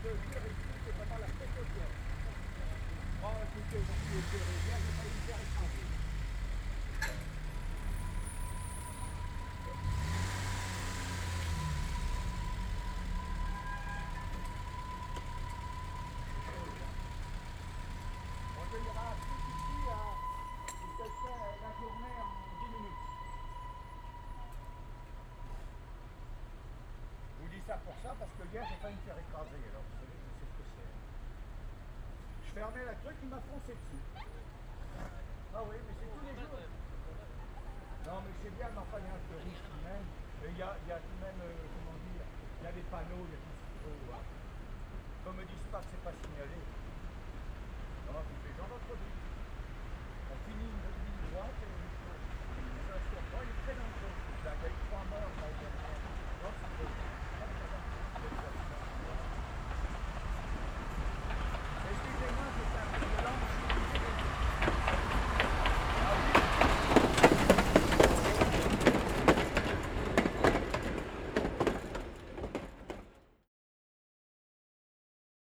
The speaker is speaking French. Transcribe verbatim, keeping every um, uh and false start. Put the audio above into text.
de dire ici, c'est vraiment la fête au ciel. Oh, écoutez, mon Dieu, je bien, j'ai failli me faire écraser. On te ira plus ici, il te fait la journée en dix minutes. Je vous dis ça pour ça, parce que hier, j'ai failli me faire écraser, alors vous savez, je sais ce que c'est. Je fermais la truc, il m'a foncé dessus. Ah oui, mais c'est tous les jours. Non, mais c'est bien, mais enfin, il y a un peu riche tout de même. Et il y a, il y a tout de même, euh, comment dire, il y a des panneaux, il y a tout ce qu'il faut. Hein. Qu'on me dise pas que c'est pas signalé. Non, tu fais genre d'entre On finit une ligne droite et